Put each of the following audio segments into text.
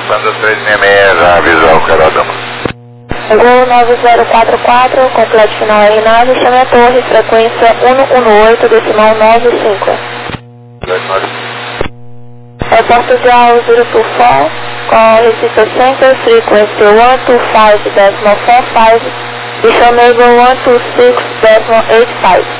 Sandra 366, já avisou o Carodama. Gol 9044, completo final R9, chame a torre, frequência 118, decimal 95. Airport Dial 024, call Recife Center, frequency 125.45, Bishop Mabel 126.85.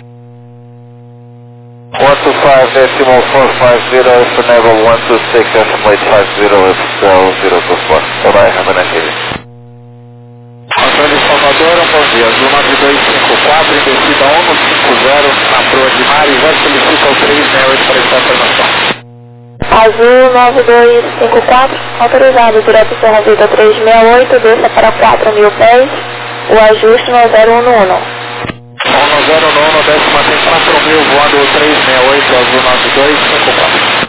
125.450, Naval 126.850, F024. Bye-bye, have a nice evening. Antônio Salvador, bom dia. Azul 9254, descida 150, na proa de mar e já solicita o 368 para esta informação. Azul 9254, autorizado direto Serra Vida 368, desça para 4.000 pés, o ajuste no 0111. 1011, décima atenção, 4.000, voando 368, Azul 9254.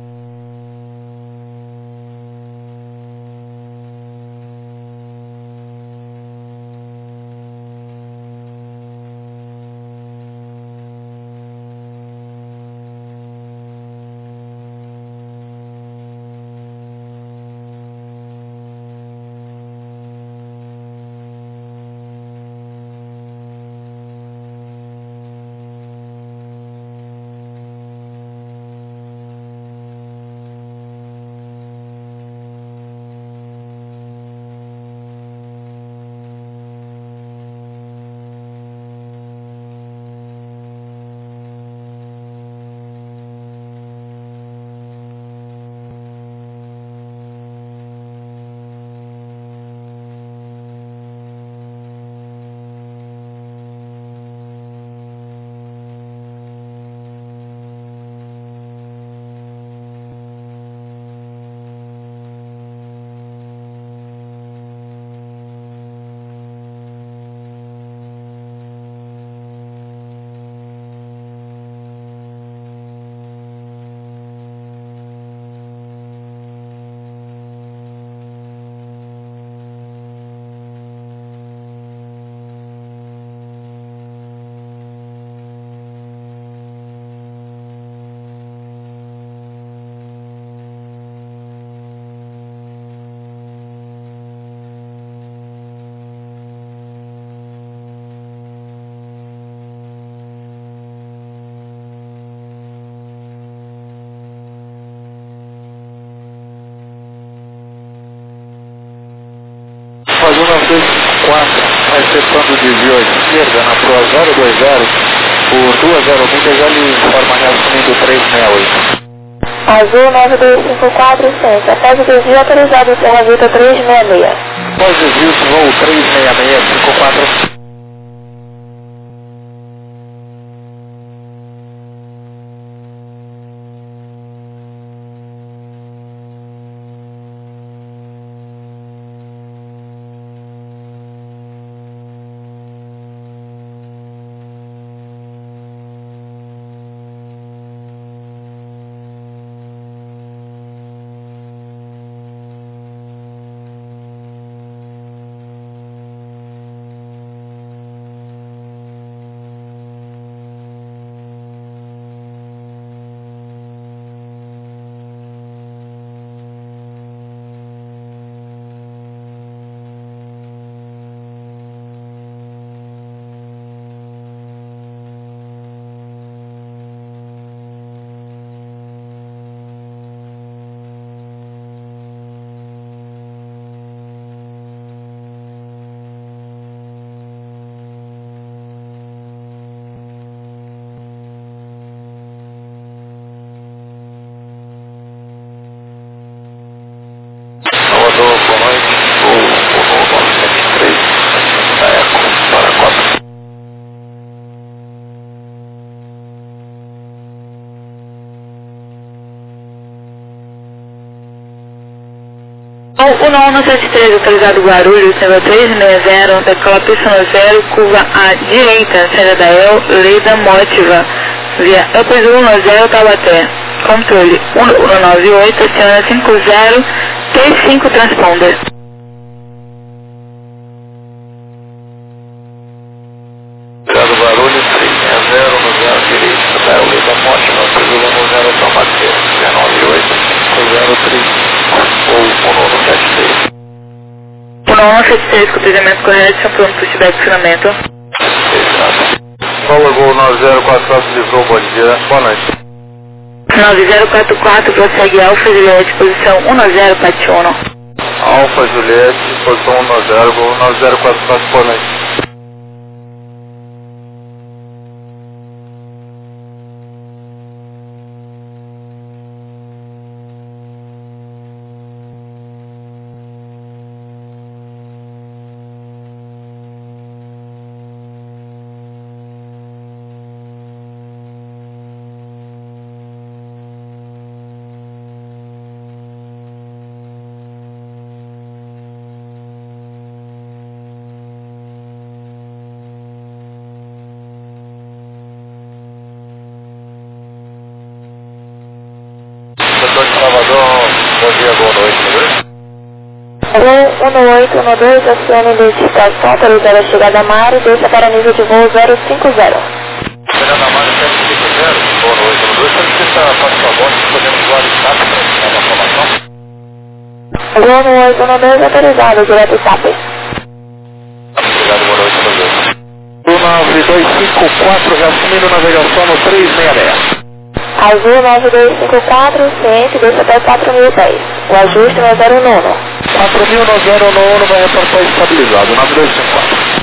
Azul 9254, recepção do desvio à esquerda na proa 020, por 20 milhas, já lhe informa reassumindo 368. Azul 9254, centro, após o desvio autorizado Serra Vida 366. Após desvio, voo 36654. Salvador, boa noite, voo 973, da Eco, para 4. O 1173, autorizado Guarulhos, nível 360, decola pista no 0, curva à direita, saída da El, Leida Mótiva, via Upper 110, Taubaté. Controle 1198, aciona 5035 transponder. Obrigado, Guarulhos, 360, no 0 direito, da El, Leida Mótiva, Upper 110, Taubaté, 98, 035, ou 173 com o treinamento correto, são pronto para feedback funcionamento. Paulo Gol 9044 Lisboa, bom dia, boa noite. 9044, prossegue Alfa Juliette, posição 1041. Alfa Juliette, posição 10, Gol 9044, boa noite. Salvador, bom dia, boa noite, Gol 1812, acione identificação, autorizada a chegada a Mário, deixa para nível de voo 050. Chegada a Mário 750, boa noite, 12, solicita a passaporte, podemos usar o SAP para ensinar uma informação? Gol 1812, autorizado, direto SAP. Obrigado, boa noite, 9254, reassumindo navegação no 366. Azul 9254, ciente, deixa até 4010. O ajuste no 09. 4000 vai reportar estabilizado, 9254.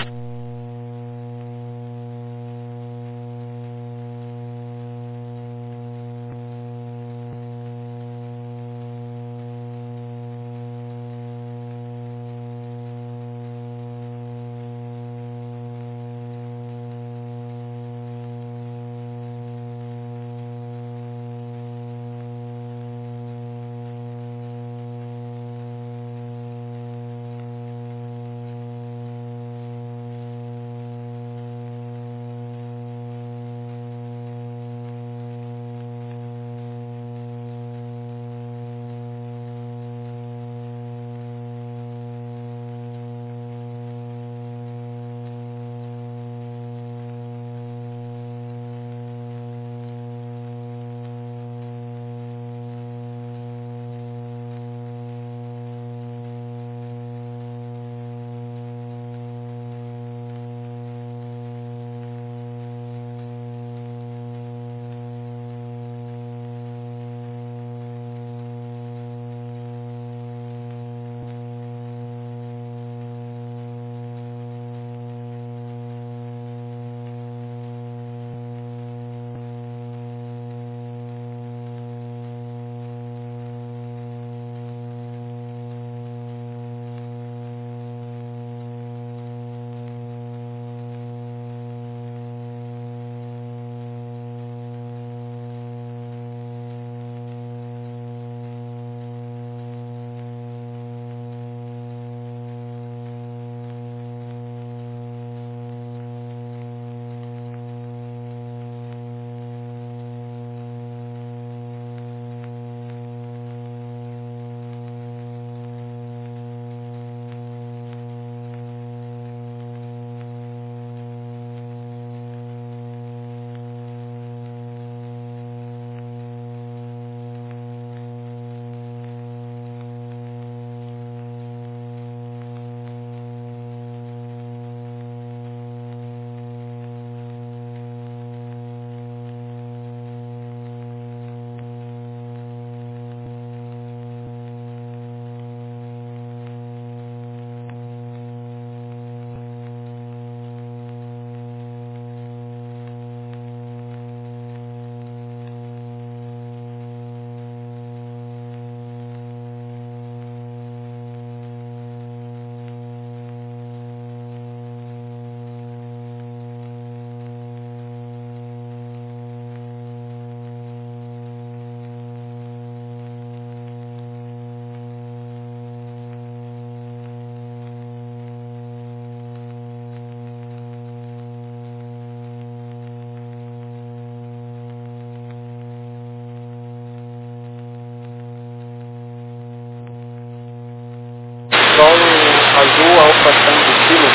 Azul, Alfa Tango Kilo.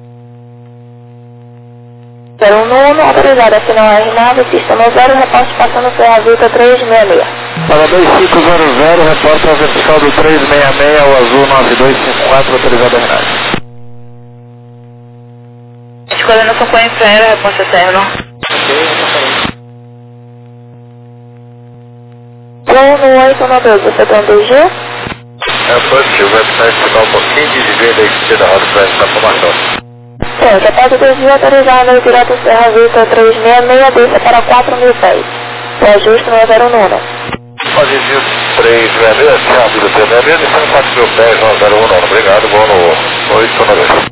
019, autorizado a final R9, sistema 0, reporte passando por Azul 366. Para 2500, reporta a vertical do 366, o Azul 9254, autorizado a R9. coordenação com a Infraero, resposta externa. No 892, você tem um DG? É positivo, vai ficar um pouquinho de desvio aí que tira a roda para essa formação. Sim, capaz de desvio autorizado no direto Serra Vista 366, desça para 4.000 pés. O ajuste no 019. Pode desvio 366, Serra Vista 366, descendo 4.000 pés no 019. Obrigado, vou no 892.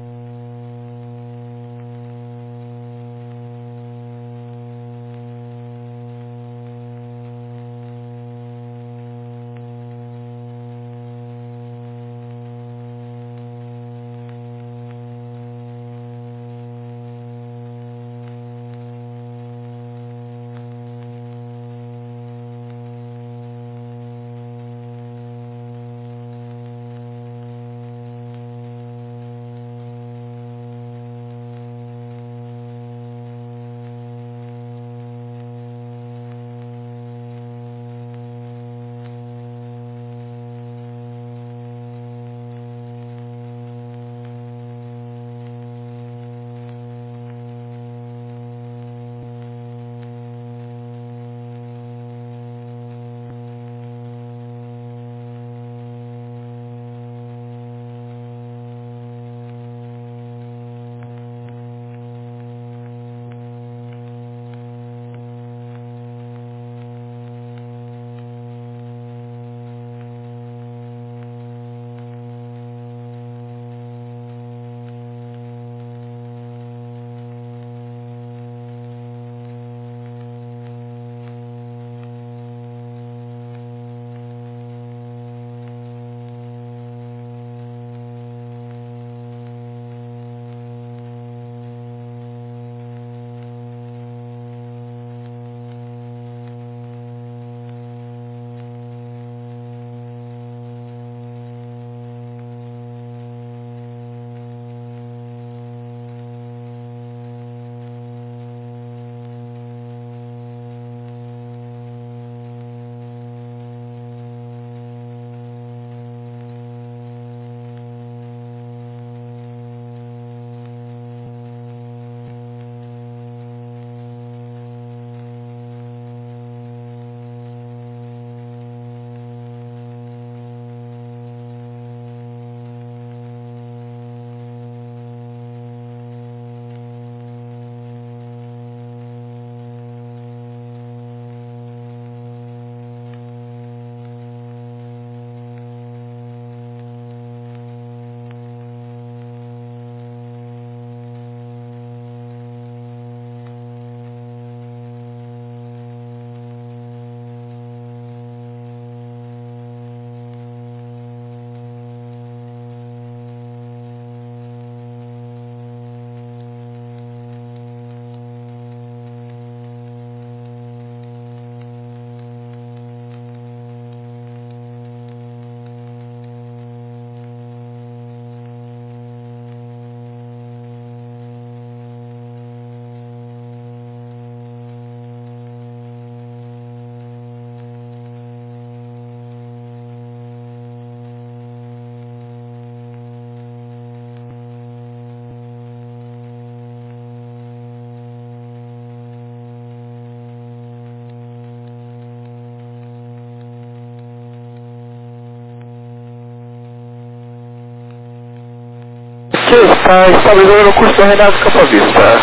Está estabilizando no curso do Renato Campo Vista,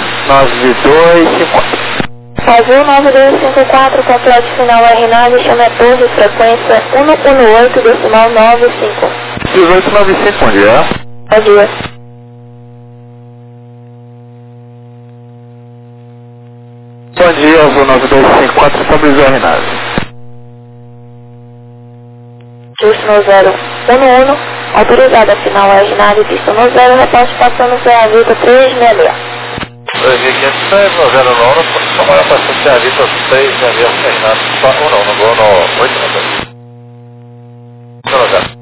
9250. Azul 9254, complete final R9, chama torre, frequência 118, decimal 95. 1895, bom dia. Bom dia. Bom dia, Azul 9254, estabilizou a R9. Justo no 011, autorizada final R9, pista no 0, reporte passando Serra Vista 366. 2500, 909, só maior passando Serra Vista 366, Renato, ou não, não vou no 892. Não, não,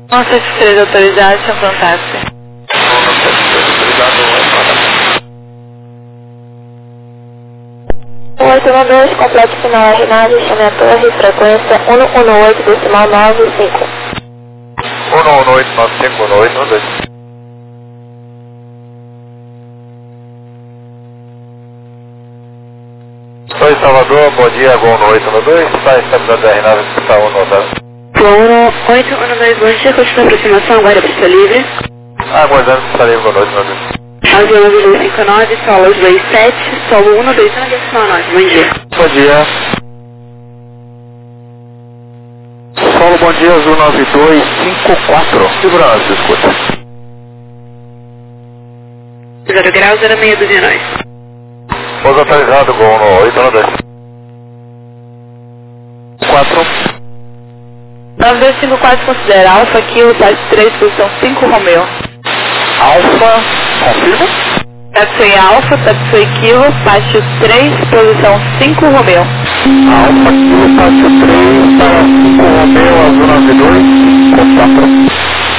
173 autorizado, seu contato. 173 autorizado, vai 812, completo final R9, chame a torre, frequência 118,95. 11895, 11892. Oi, Salvador, bom dia, Gol no 812, está estabilizado R9, está 190. Gol 812, bom dia, continua a aproximação, agora pista livre. Aguardando que estarei Gol no 812. Avião 259, solo 27, solo 129, decimal 9, bom dia. Bom dia. Solo, bom dia, Azul 9254. Segurança, escuta. 0 graus, 0629. Pouso atualizado, Gol no 812. 4. 9254, considera Alfa, Kilo, Táxi 3, posição 5, Romeo. Alfa, confirma? Taxi Alfa, Taxi Kilo, Pátio 3, posição 5, Romeo. Alfa, Kilo, Pátio 3, para 5, Romeo, Azul 9254.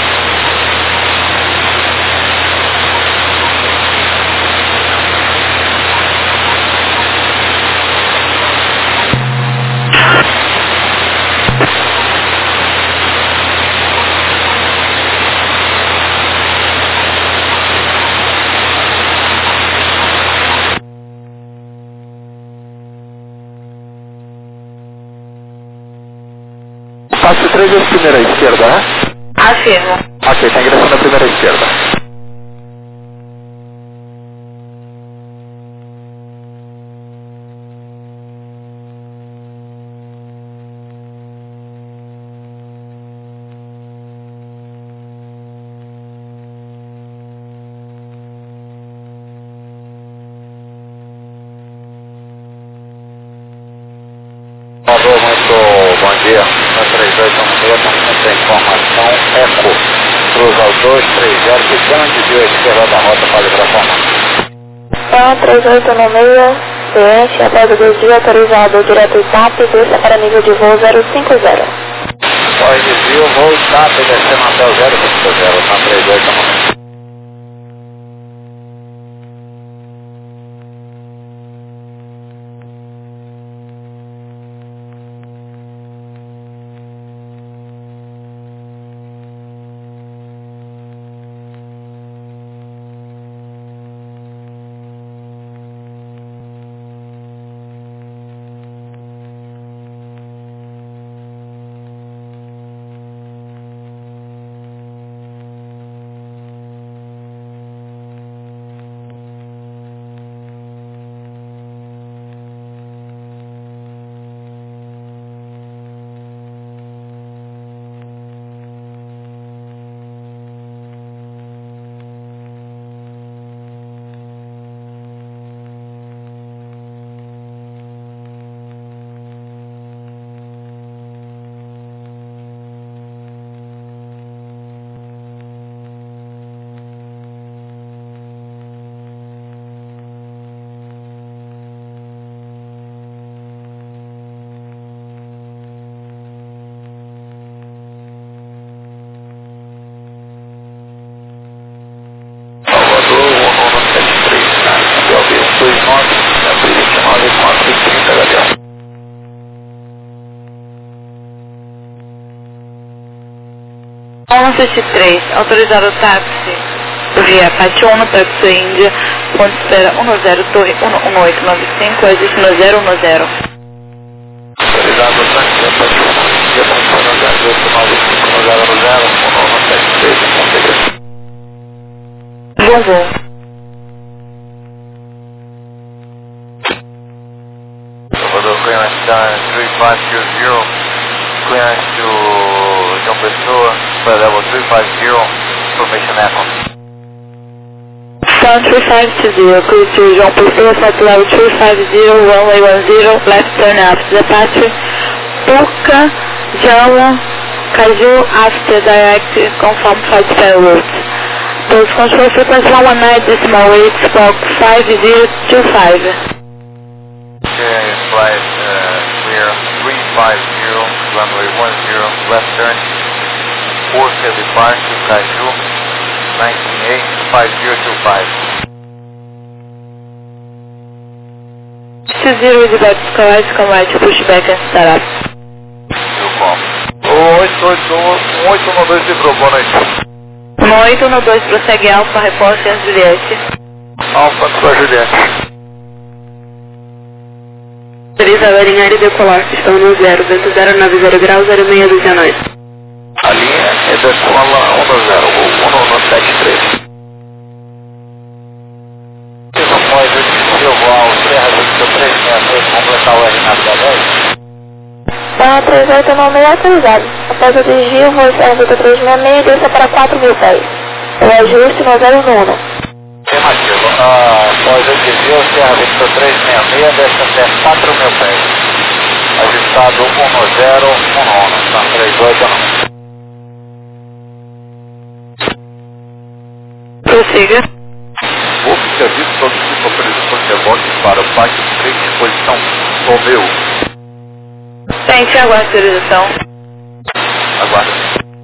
Passe 3 à primeira esquerda, né? Afirmo. Ok, está ingressando a primeira esquerda. Alô, muito bom dia. Na 3816, estamos sem informação. Eco. Cruza ao 230, ficando de esquerda da rota para livrar a formação. 3896, ciente, após o desvio autorizado direto TAP, desça para nível de voo 050. Pós desvio, voo TAP, descendo até o 050, na 3896. Alfa 73, autorizado o táxi via Pátio 1, Táxi Índia, ponto de espera 10, torre 11895, existe no 010. Autorizado o táxi via Pátio 1, Índia, ponto de espera 11895, 010, Bom voo. Salvador, clearance done 3500, clearance to João Pessoa, level 350, information echo. Sun 3520, cruise to João Pessoa, flight level 350, runway 10, left turn after departure, Puka, Jawa, Caju, after direct, confirm flight fair route. Post control frequency 119.8, Squawk 5025. Okay, flight clear 350, runway 10, left turn. Fort Heavy Park, Caju, 1985025. 20 is about to collide, to pushback and start up. O 112 livrou, boa noite. 1812 prossegue Alfa, repórter Juliette. Alfa para Juliette. Autoriza a Aerinha e decolar, estão no 0, vento 090 graus, 0619. A linha é da escola 1073. Após o Silval, Serra do 366, completar o R na cidade. Então, 3896 autorizado. Após o desvio, voo Serra do 366 e desça para 4.000 pés. O ajuste no 011. Afirmativo. Após o desvio, Serra do 366, desce até 4.000 pés. Ajustado 1011, na 389. Prossiga. Vou ser visto todo tipo de autorização de rebote para o Parque 3 de posição Romeu. Tente aguarde autorização. Aguarda.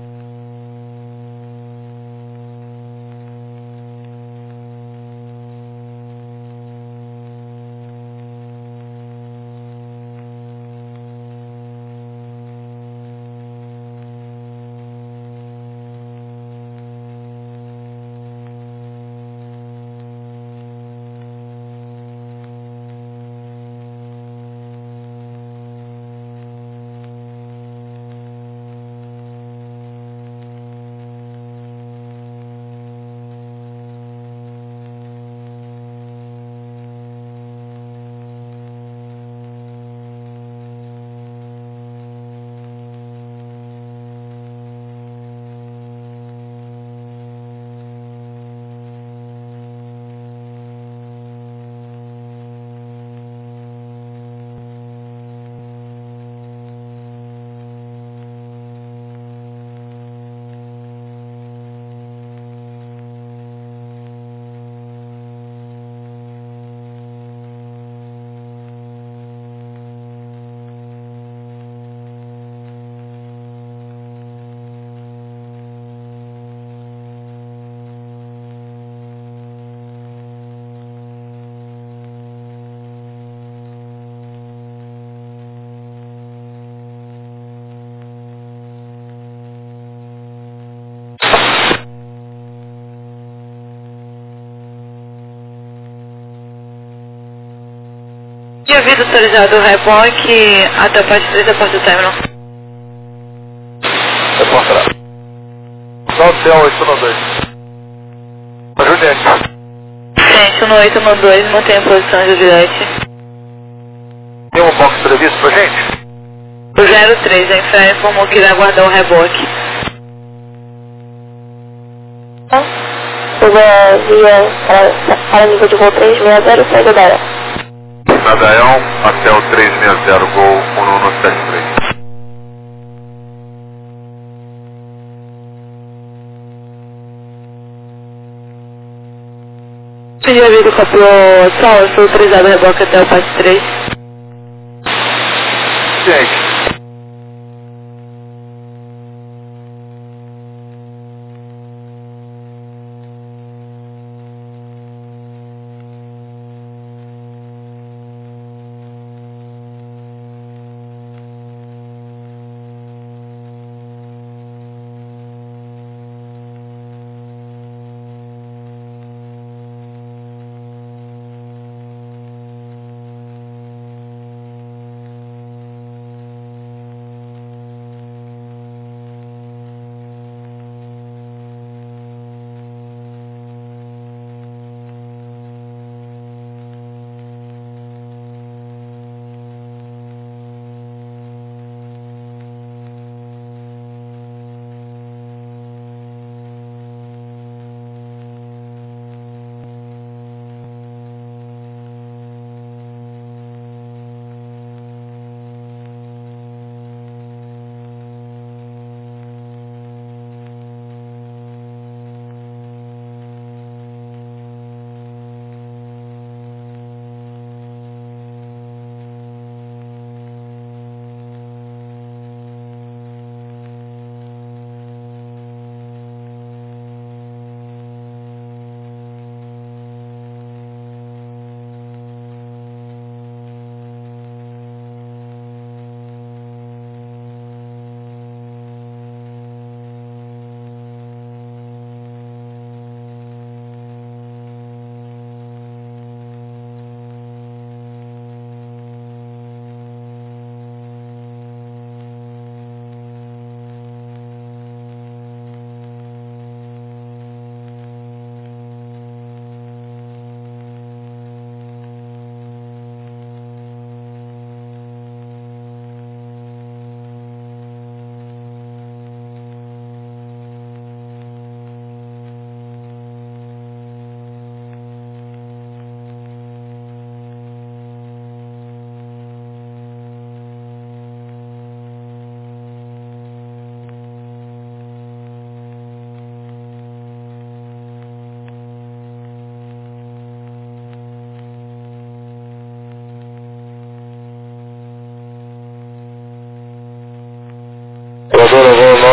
Tinha havido autorizado o reboque até a parte 3 da porta do terminal. Reportará. 90892. Juliette. Gente, 1812, mantenha a posição, Juliette. Tem um box previsto pra gente? O 03, a Infra informou que irá aguardar o reboque. Via para nível de voo 360, saída da área. Nadaião até o 360, Gol 1173. Tinha havido copiou sol, eu sou autorizado o reboque até o parte 3. Gente.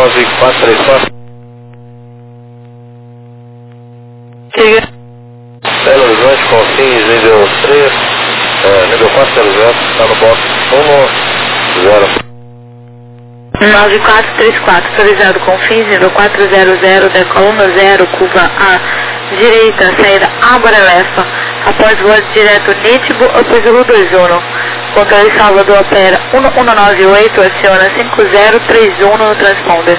9434. Siga. Belo Horizonte, Confins, nível 3, nível 400, está no box 10. 9434, autorizado Confins, nível 400, decola 10, curva A, direita, saída A Borelefa, após voo direto Nítibo, após o 21. Controle Salvador opera 1198, aciona 5031 no transponder.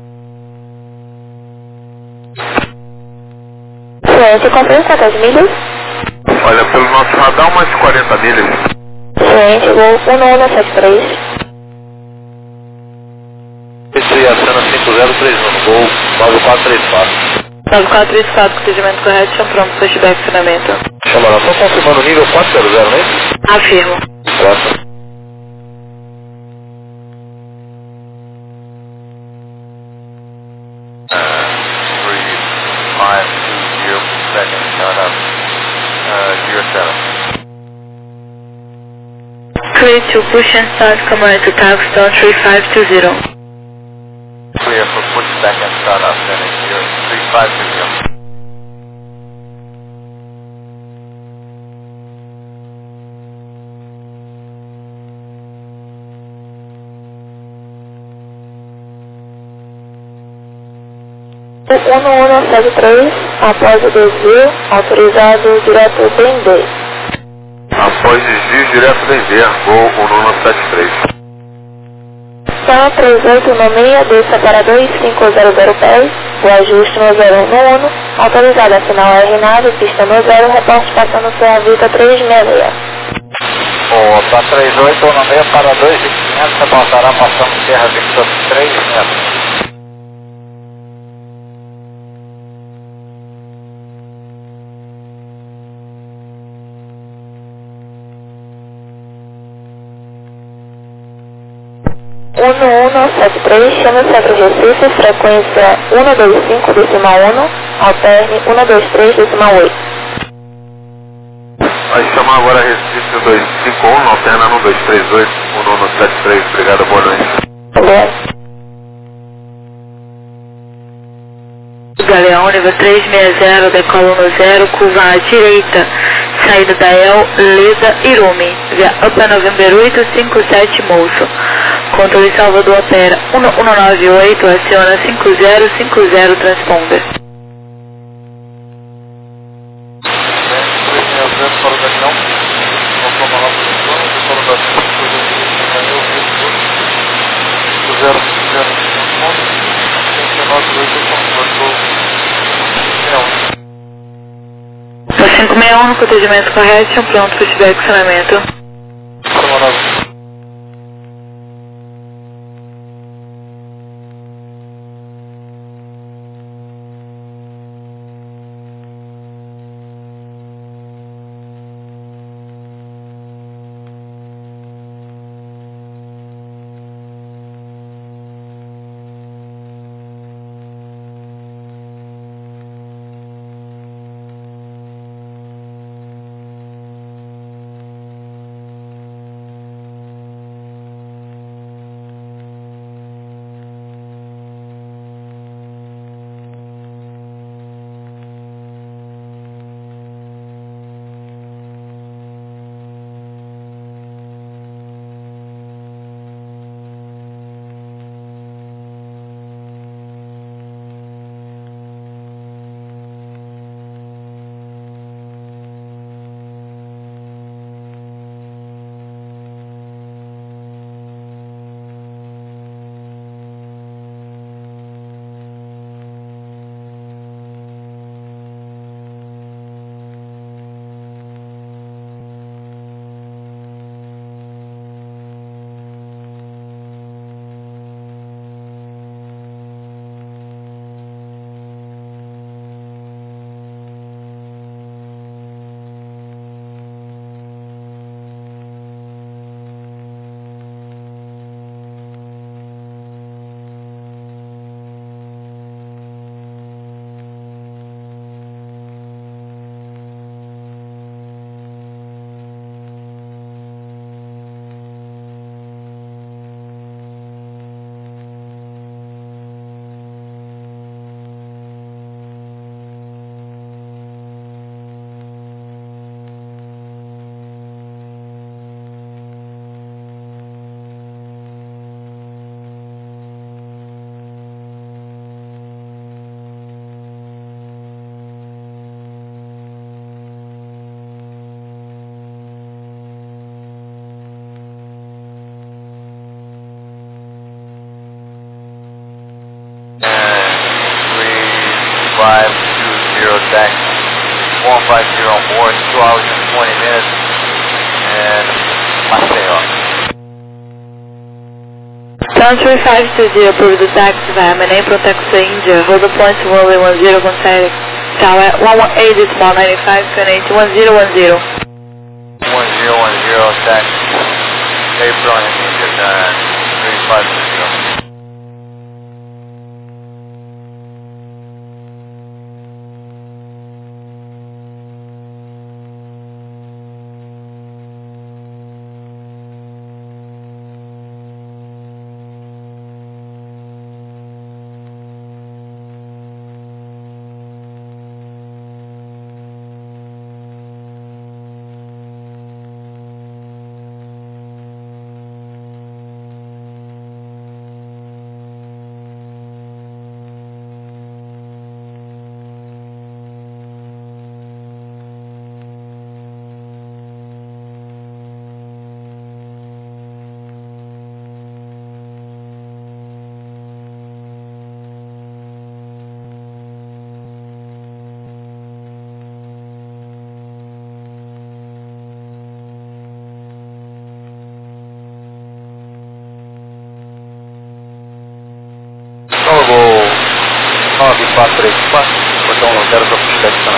Ciente, comprei quantas milhas? Olha, pelo nosso radar, umas 40 milhas. Ciente, voo 1173. Esse aí, acena 5031, voo 9434. 9434, procedimento correto, chama pronto, pushback, funcionamento. Chama lá, só confirmando o nível 400, não é isso? Afirmo. Graças. Clear to push and start, command to Taxstone 3520. Clear for pushback and start up, sending here 3520. O 1173, após o desvio, autorizado direto BND. Após desvio direto da Inver, voo 1173. São 3896, desça para 2500 pés, o ajuste no 0111, autorizado a sinal R nave, pista no 0, reporte passando Serra Vita 366. Para 3896 para 2500, você passará passando Serra Vita 366. O 1173, chama o Centro Recife, frequência 125,1, alterne 123,8. Vai chamar agora Recife 251, alterna no 238, 1173, obrigado, boa noite. Galeão, nível 360, decola no 0, curva à direita, saída da El, Leda, Irume, via UPA November 857, Moço. Controle Salvador opera 1198, aciona 5050, transponder. O 561 no procedimento correto, pronto, pushback, funcionamento. 1520 taxi. 150 on board, 2 hours and 20 minutes, and Maceió. Transfer 520, approve the taxi via Manay Protexo India, hold the points runway 10 contact tower 118 small 95 connect 1010. 1010 taxi, April and India 3520. Gol 9434, botão 0 para puxar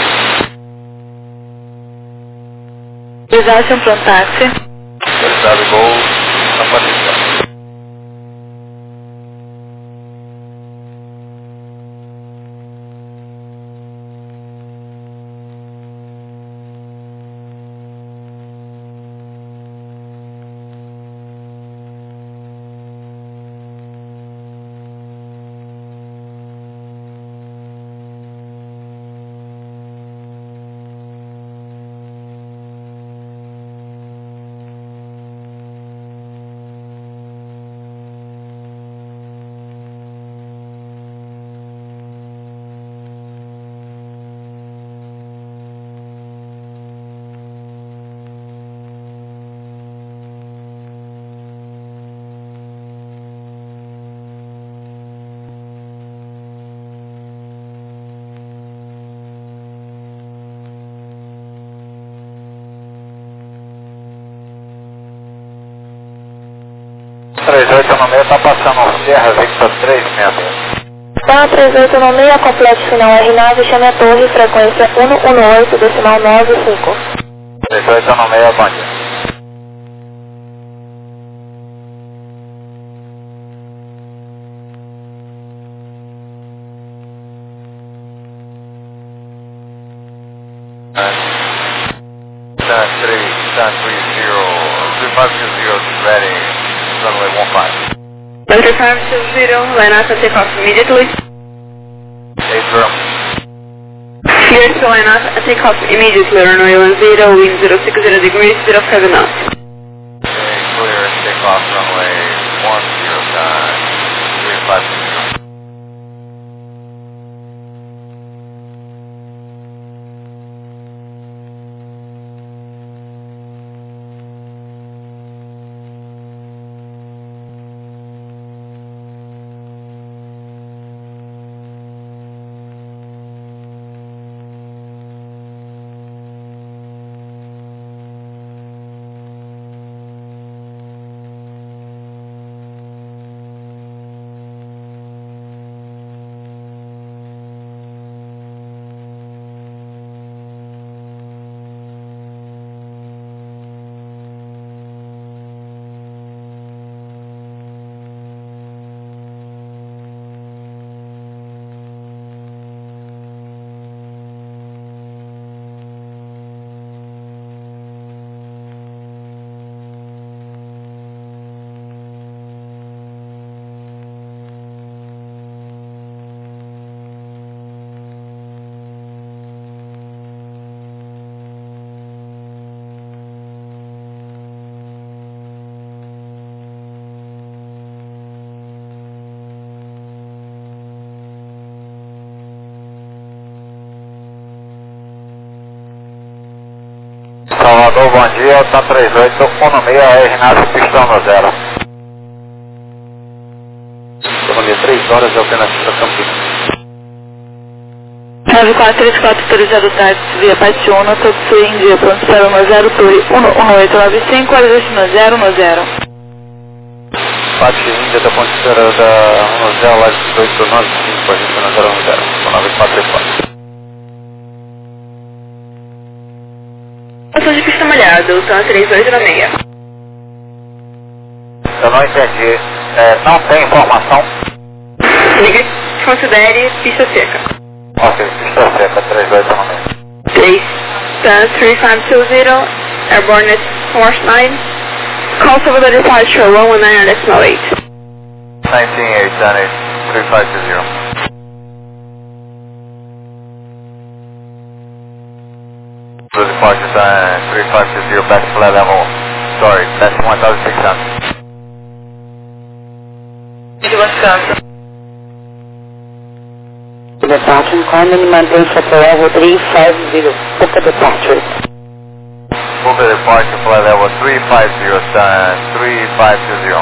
Reservation from taxi. Reserve Gol, São Patrícia. Está passando Sierra Victor 366. Então, 3896, complete final R9, chame a torre, frequência 118, decimal 95. 3896, bom dia. Ready, runway 15. Delta 520, line up and take off immediately. April. Clear to line up and take off immediately, runway 10, wind 060 degrees, 07 knots. Clear and take off runway 10 time, 350. Salvador, bom dia, tá 3816, R9, pistão no 0. Bom dia, 3 horas, alternativa Campinas. 9434 autorizado táxi via Patiuna, Toksu India, pronto para 10 Torre 11895, hora destino 010. Pati Índia da ponte da 10, lá de 1895, agência na 010, 9434. Estação de pista molhada, Ultra 3206. Eu não entendi. Não tem informação? Considere pista seca. Ok, pista seca, 3296. 3520, Airborne at Force 9. Call Salvador Departure 119.8. 198, 3520. The departure time 3520, back to flight level. Sorry, that's 1600. Descanso. Departure, climbing maintain shuttle level 350, book a departure. Book the departure flight level 350, 3520.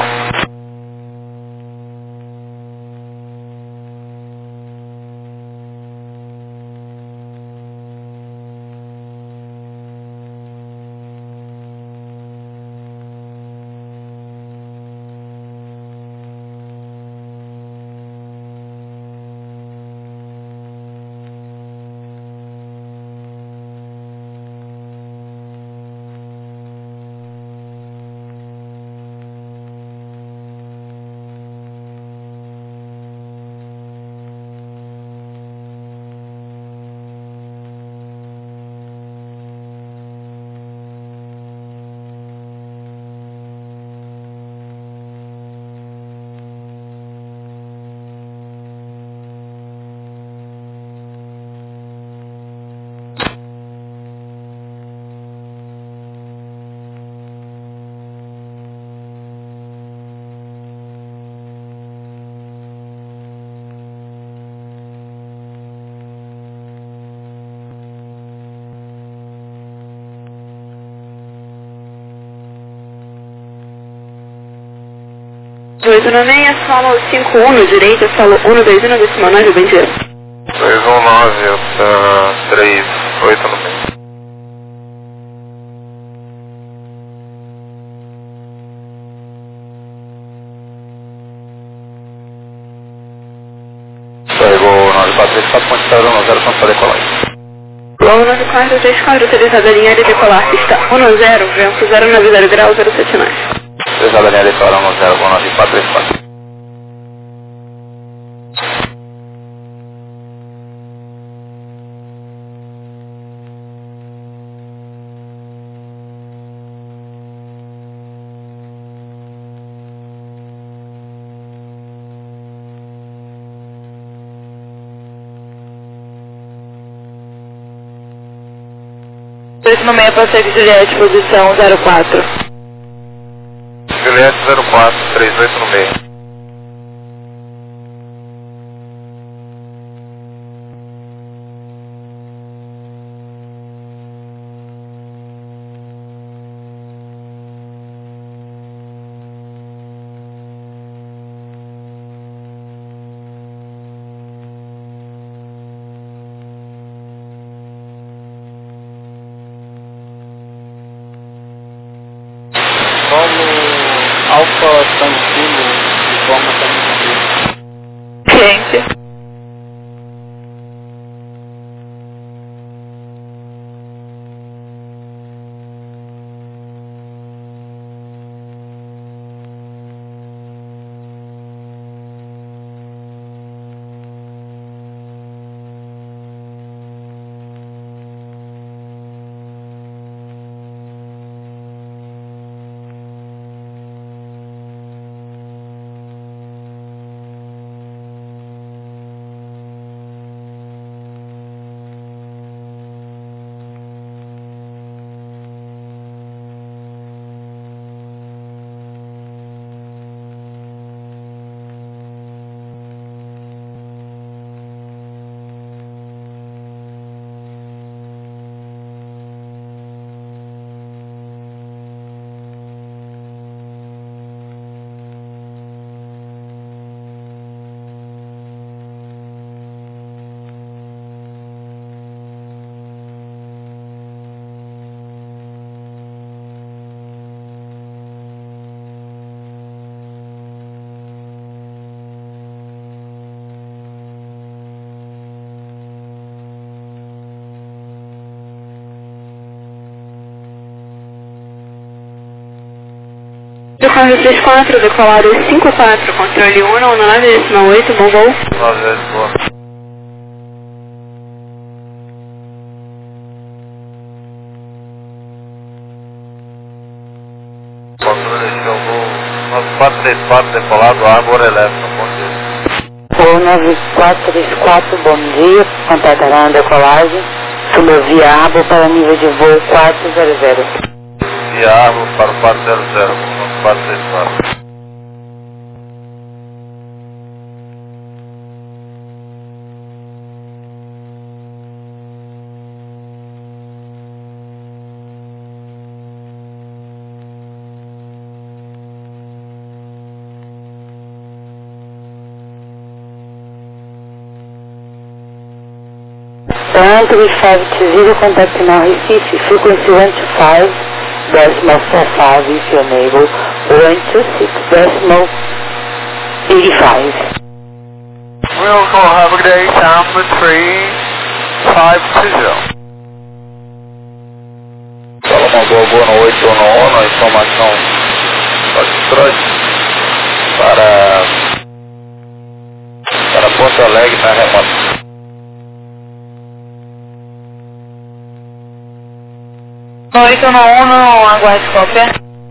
Dois no meia, solo 51, direita, solo 121, décima 9, bem dia. 219, 38 no meio. Carregou 9434, ponte 010, ponto para decolar. Longo 9434, utilizada a linha de decolar, pista 10, vento 090 graus 079. Utilizada a linha de decolar 10, 9434. Dois no meia, passeio Juliette, posição 04. Juliette 04, 38 no meio. Solo Alfa Tranquilo, informa também. Cliente. Do Carro 34, decolado 54, controle 1, 19,8, bom voo. 9 boa. Controle de voo 9434, decolado, Arbor Elétrica, bom dia. Voo 9434, bom dia. Contatará a decolagem. Subvia Arbor para nível de voo 400. Via Arbor para o 400, 9434. Entry 520, contact now Recife, frequency 125, decimal 45, if you're able, 126, decimal 85. We'll go have a good day, Sam 3520. Fala uma boa noite, ONU, informação Foxtrot para Porto Alegre na remota. Noite 1, aguarde cópia.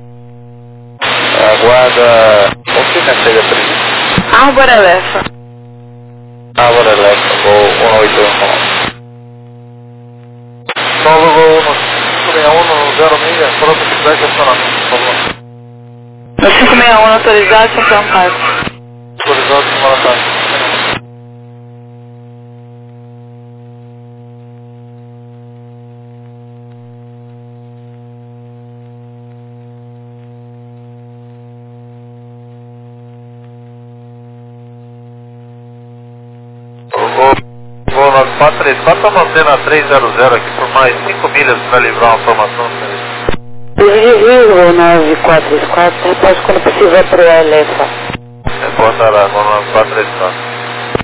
Aguarda. O que chega prevista? Arbor Elétrica. Arbor Elétrica, voo 181. Solo voo 161, 0 milha, pronto, feedback e acionamento, por favor. No 561, autorizado, São Paulo. Autorizado, semana tarde. Voo 9434, está mantendo a 300 aqui por mais 5 milhas para livrar uma formação. Voo 9434, repórte quando possível para o LFA. Reportará, voo 9434.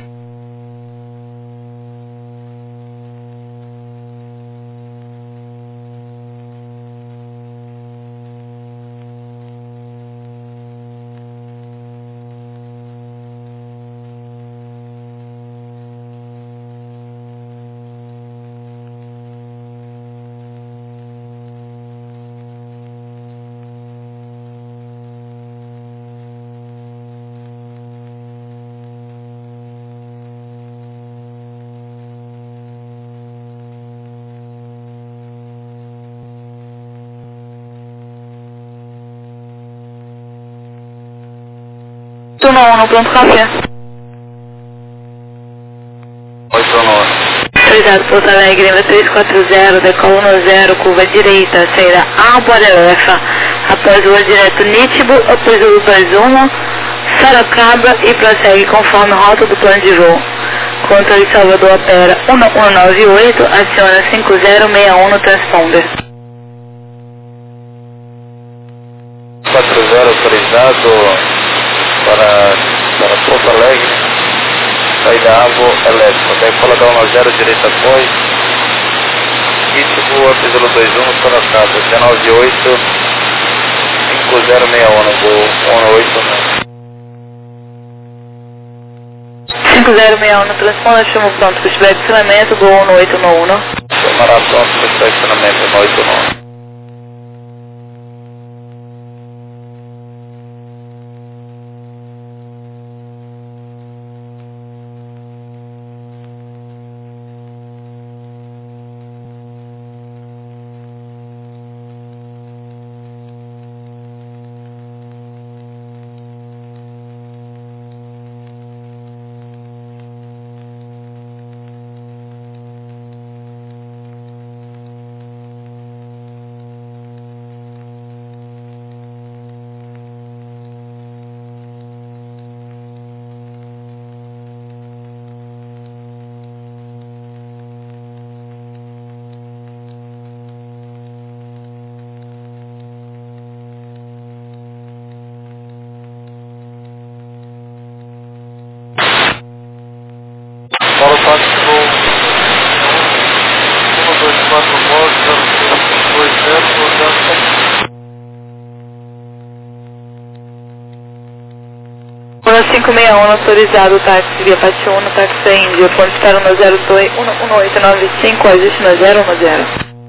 Turno 1, pronto café. 89. Autorizado, Porto Alegre, 340, decola no 0, curva direita, saída Arbor Elétrica, após o voo direto Nítibo, após o Pazumo, Sorocaba e prossegue conforme rota do plano de voo. Controle de Salvador opera 1198, aciona 5061 no transponder. 40 autorizado para Porto Alegre, saída Arbor Elétrica, decola da 10 direita após, Ritmo, apesar 21, Sorocaba, 198, 5061, voo 189. 5061 no transponder, chamo pronto, para estiver de estacionamento, do 1891. Chamará pronto para estacionamento 189. 561 autorizado o táxi via Pátio 1, táxi da Índia, ponto espera no 1895, ajuste no 010.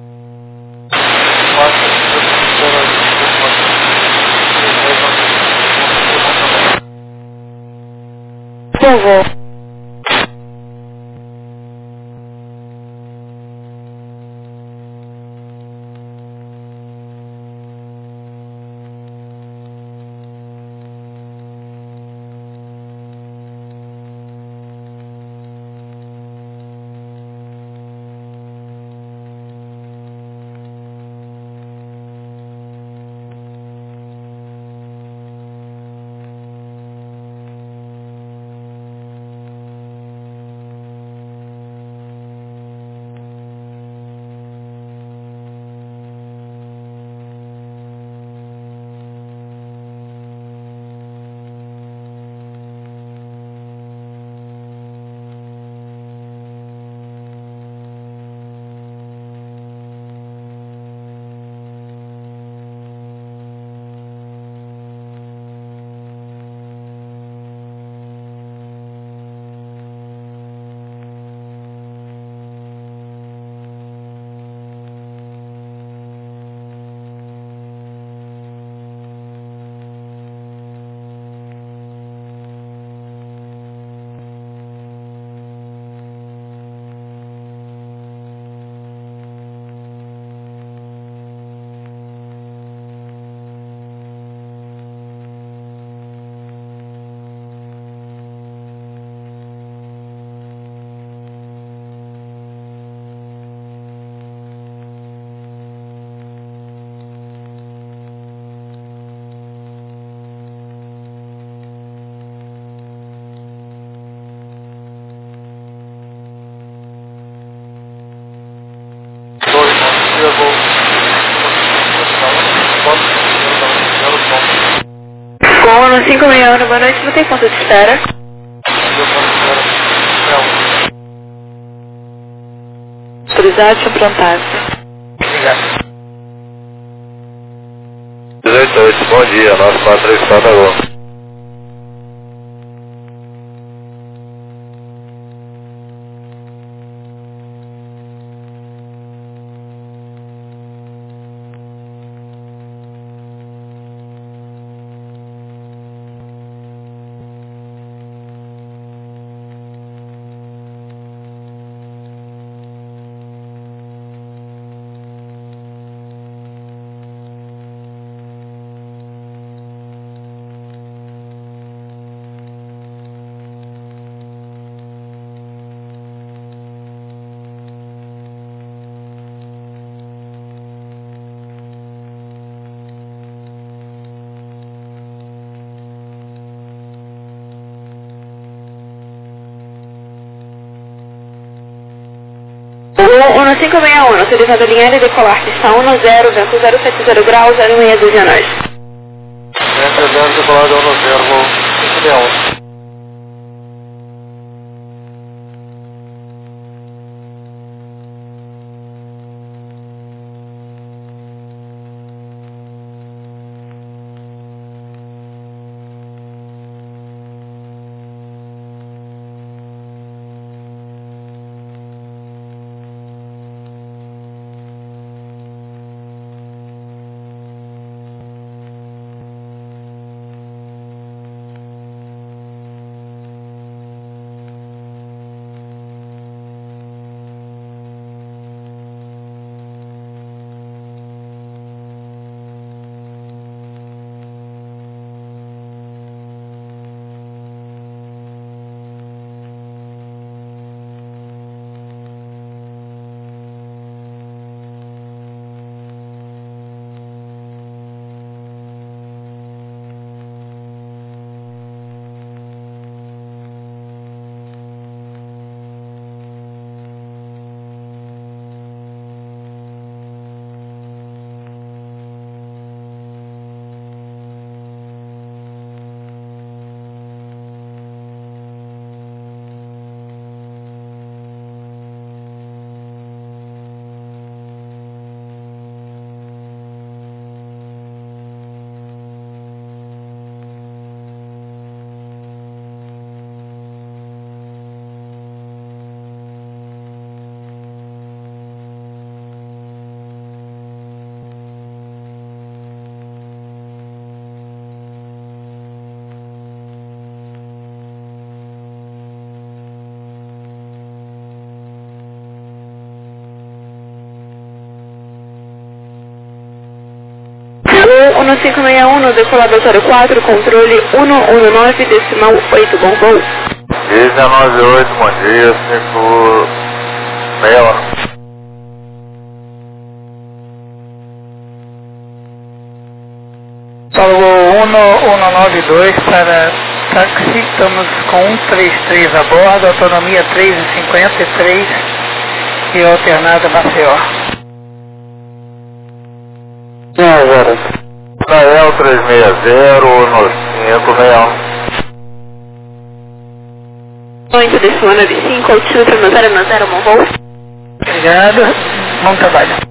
Por favor. Com no 561, boa noite, não tem ponto de espera. Autorizado, deixa eu prontar-se. Obrigado. 188, bom dia, nosso matriz está na rua. No 561, autorizado a linha e decolar, pista 1 no 0, vento 070 graus, 06 nós. Vento 0, decolado 1 no 0, voo 561. 1561, decolador 04, controle 119, decimal 8, bom voo. 198, bom dia, 561. Paulo 1192 para táxi, estamos com 133 a bordo, autonomia 3,53 e alternada Maceió. Nael 360 no 561. Muito decimal 95, altitude 090, bom voo. Obrigado, bom trabalho.